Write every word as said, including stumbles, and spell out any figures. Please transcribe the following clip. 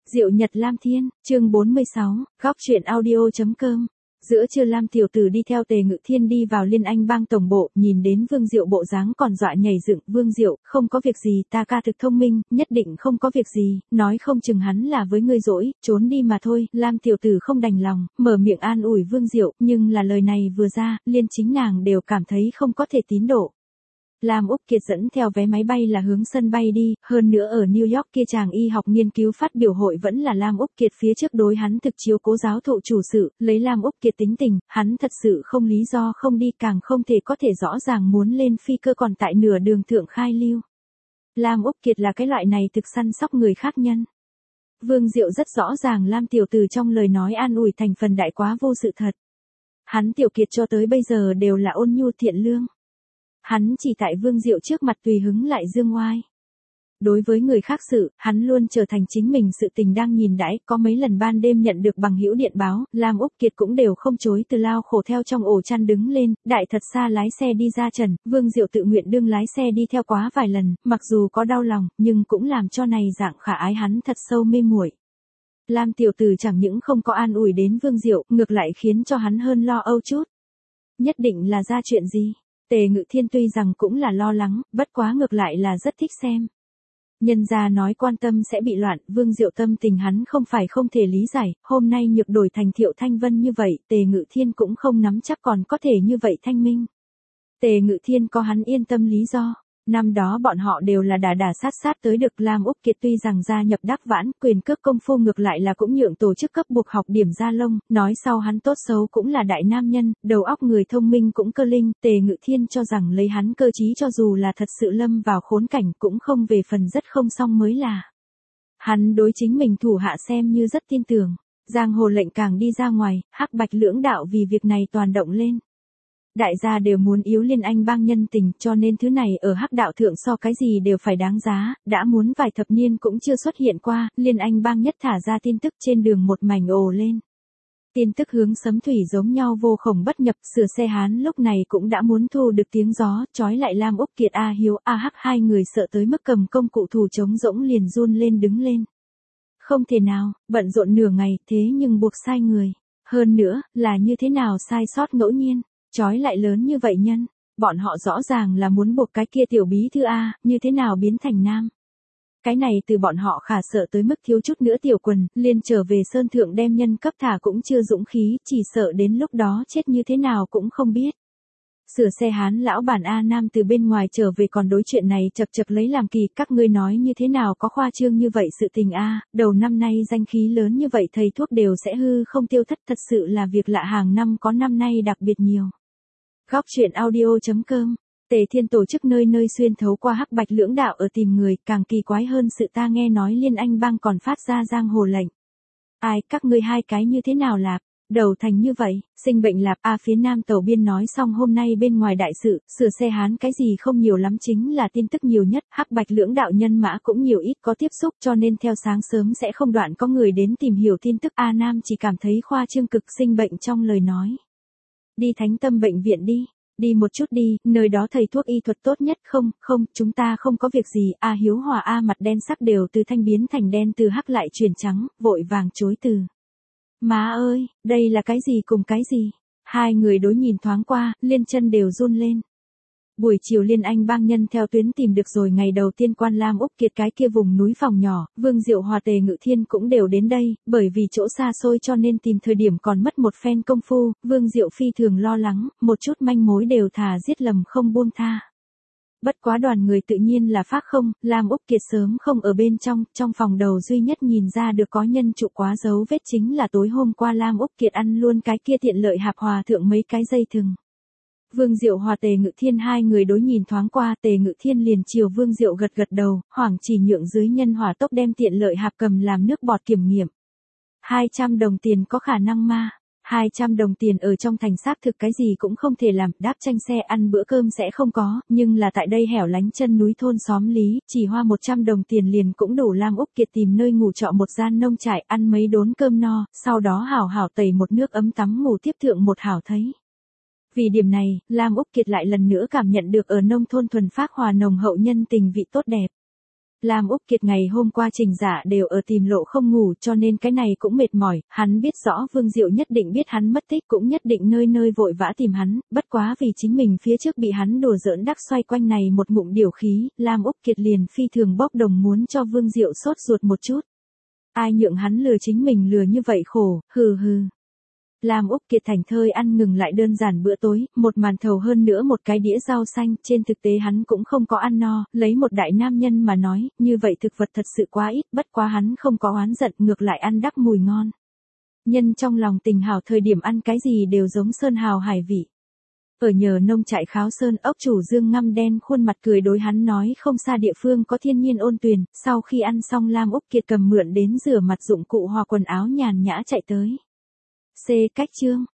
Diệu Nhật Lam Thiên, chương bốn mươi sáu, góc truyện audio.com. Giữa trưa Lam tiểu tử đi theo Tề Ngự Thiên đi vào Liên Anh Bang tổng bộ, nhìn đến Vương Diệu bộ dáng còn dọa nhảy dựng. Vương Diệu, không có việc gì, ta ca thực thông minh, nhất định không có việc gì, nói không chừng hắn là với ngươi dỗi, trốn đi mà thôi. Lam tiểu tử không đành lòng, mở miệng an ủi Vương Diệu, nhưng là lời này vừa ra, liên chính nàng đều cảm thấy không có thể tín độ. Lam Úc Kiệt dẫn theo vé máy bay là hướng sân bay đi, hơn nữa ở New York kia chàng y học nghiên cứu phát biểu hội vẫn là Lam Úc Kiệt phía trước đối hắn thực chiếu cố giáo thụ chủ sự, lấy Lam Úc Kiệt tính tình, hắn thật sự không lý do không đi, càng không thể có thể rõ ràng muốn lên phi cơ còn tại nửa đường thượng khai lưu. Lam Úc Kiệt là cái loại này thực săn sóc người khác nhân. Vương Diệu rất rõ ràng Lam tiểu tử trong lời nói an ủi thành phần đại quá vô sự thật. Hắn tiểu Kiệt cho tới bây giờ đều là ôn nhu thiện lương. Hắn chỉ tại Vương Diệu trước mặt tùy hứng lại dương oai. Đối với người khác sự, hắn luôn trở thành chính mình sự tình đang nhìn đãi, có mấy lần ban đêm nhận được bằng hữu điện báo, Lam Úc Kiệt cũng đều không chối từ lao khổ theo trong ổ chăn đứng lên, đại thật xa lái xe đi ra trần, Vương Diệu tự nguyện đương lái xe đi theo quá vài lần, mặc dù có đau lòng, nhưng cũng làm cho này dạng khả ái hắn thật sâu mê muội. Lam tiểu tử chẳng những không có an ủi đến Vương Diệu, ngược lại khiến cho hắn hơn lo âu chút. Nhất định là ra chuyện gì? Tề Ngự Thiên tuy rằng cũng là lo lắng, bất quá ngược lại là rất thích xem. Nhân gia nói quan tâm sẽ bị loạn, Vương Diệu tâm tình hắn không phải không thể lý giải, hôm nay nhược đổi thành Thiệu Thanh Vân như vậy, Tề Ngự Thiên cũng không nắm chắc còn có thể như vậy thanh minh. Tề Ngự Thiên có hắn yên tâm lý do. Năm đó bọn họ đều là đà đà sát sát tới được. Lam Úc Kiệt tuy rằng gia nhập Đắc Vãn, quyền cước công phu ngược lại là cũng nhượng tổ chức cấp buộc học điểm gia lông, nói sau hắn tốt xấu cũng là đại nam nhân, đầu óc người thông minh cũng cơ linh, Tề Ngự Thiên cho rằng lấy hắn cơ trí cho dù là thật sự lâm vào khốn cảnh cũng không về phần rất không xong mới là. Hắn đối chính mình thủ hạ xem như rất tin tưởng, giang hồ lệnh càng đi ra ngoài, hắc bạch lưỡng đạo vì việc này toàn động lên. Đại gia đều muốn yếu Liên Anh Bang nhân tình, cho nên thứ này ở hắc đạo thượng so cái gì đều phải đáng giá, đã muốn vài thập niên cũng chưa xuất hiện qua, Liên Anh Bang nhất thả ra tin tức trên đường một mảnh ồ lên. Tin tức hướng sấm thủy giống nhau vô khổng bất nhập, sửa xe Hán lúc này cũng đã muốn thu được tiếng gió, trói lại Lam Úc Kiệt A Hiếu A Hắc hai người sợ tới mức cầm công cụ thủ trống rỗng liền run lên đứng lên. Không thể nào, bận rộn nửa ngày, thế nhưng buộc sai người. Hơn nữa, là như thế nào sai sót ngẫu nhiên. Chói lại lớn như vậy nhân, bọn họ rõ ràng là muốn buộc cái kia tiểu bí thư A, như thế nào biến thành nam. Cái này từ bọn họ khả sợ tới mức thiếu chút nữa tiểu quần, liền trở về sơn thượng đem nhân cấp thả cũng chưa dũng khí, chỉ sợ đến lúc đó chết như thế nào cũng không biết. Sửa xe Hán lão bản A Nam từ bên ngoài trở về còn đối chuyện này chật chật lấy làm kỳ, các ngươi nói như thế nào có khoa trương như vậy sự tình A, đầu năm nay danh khí lớn như vậy thầy thuốc đều sẽ hư không tiêu thất, thật sự là việc lạ hàng năm có năm nay đặc biệt nhiều. Góc truyện audio.com. Tề Thiên tổ chức nơi nơi xuyên thấu qua hắc bạch lưỡng đạo ở tìm người, càng kỳ quái hơn sự ta nghe nói Liên Anh Bang còn phát ra giang hồ lệnh. Ai, các ngươi hai cái như thế nào lạp, đầu thành như vậy, sinh bệnh lạp A phía nam tàu biên nói xong hôm nay bên ngoài đại sự, sửa xe Hán cái gì không nhiều lắm chính là tin tức nhiều nhất, hắc bạch lưỡng đạo nhân mã cũng nhiều ít có tiếp xúc cho nên theo sáng sớm sẽ không đoạn có người đến tìm hiểu tin tức. A Nam chỉ cảm thấy khoa trương cực sinh bệnh trong lời nói. Đi Thánh Tâm bệnh viện đi, đi một chút đi, nơi đó thầy thuốc y thuật tốt nhất. Không, không, chúng ta không có việc gì. A Hiếu Hòa A mặt đen sắc đều từ thanh biến thành đen, từ hắc lại chuyển trắng, vội vàng chối từ. Má ơi, đây là cái gì cùng cái gì? Hai người đối nhìn thoáng qua, liên chân đều run lên. Buổi chiều Liên Anh Bang nhân theo tuyến tìm được rồi ngày đầu tiên quan Lam Úc Kiệt cái kia vùng núi phòng nhỏ, Vương Diệu Hòa Tề Ngự Thiên cũng đều đến đây, bởi vì chỗ xa xôi cho nên tìm thời điểm còn mất một phen công phu, Vương Diệu phi thường lo lắng, một chút manh mối đều thà giết lầm không buông tha. Bất quá đoàn người tự nhiên là phác không, Lam Úc Kiệt sớm không ở bên trong, trong phòng đầu duy nhất nhìn ra được có nhân trụ quá dấu vết chính là tối hôm qua Lam Úc Kiệt ăn luôn cái kia tiện lợi hạp hòa thượng mấy cái dây thừng. Vương Diệu Hòa Tề Ngự Thiên hai người đối nhìn thoáng qua, Tề Ngự Thiên liền chiều Vương Diệu gật gật đầu, hoảng chỉ nhượng dưới nhân hỏa tốc đem tiện lợi hạp cầm làm nước bọt kiểm nghiệm. hai trăm đồng tiền có khả năng ma, hai trăm đồng tiền ở trong thành xác thực cái gì cũng không thể làm, đáp tranh xe ăn bữa cơm sẽ không có, nhưng là tại đây hẻo lánh chân núi thôn xóm lý, chỉ hoa một trăm đồng tiền liền cũng đủ Lam Úc Kiệt tìm nơi ngủ trọ một gian nông trại ăn mấy đốn cơm no, sau đó hảo hảo tẩy một nước ấm tắm ngủ tiếp thượng một hảo thấy. Vì điểm này, Lam Úc Kiệt lại lần nữa cảm nhận được ở nông thôn thuần phác hòa nồng hậu nhân tình vị tốt đẹp. Lam Úc Kiệt ngày hôm qua Trình Dạ đều ở tìm lộ không ngủ cho nên cái này cũng mệt mỏi, hắn biết rõ Vương Diệu nhất định biết hắn mất tích cũng nhất định nơi nơi vội vã tìm hắn, bất quá vì chính mình phía trước bị hắn đùa giỡn đắc xoay quanh này một ngụm điều khí, Lam Úc Kiệt liền phi thường bốc đồng muốn cho Vương Diệu sốt ruột một chút. Ai nhượng hắn lừa chính mình lừa như vậy khổ, hừ hừ. Lam Úc Kiệt thành thơi ăn ngừng lại đơn giản bữa tối, một màn thầu hơn nữa một cái đĩa rau xanh, trên thực tế hắn cũng không có ăn no, lấy một đại nam nhân mà nói, như vậy thực vật thật sự quá ít, bất quá hắn không có oán giận, ngược lại ăn đắc mùi ngon. Nhân trong lòng tình hào thời điểm ăn cái gì đều giống sơn hào hải vị. Ở nhờ nông trại Kháo Sơn, ốc chủ Dương ngăm đen khuôn mặt cười đối hắn nói không xa địa phương có thiên nhiên ôn tuyền, sau khi ăn xong Lam Úc Kiệt cầm mượn đến rửa mặt dụng cụ hòa quần áo nhàn nhã chạy tới. C cách chương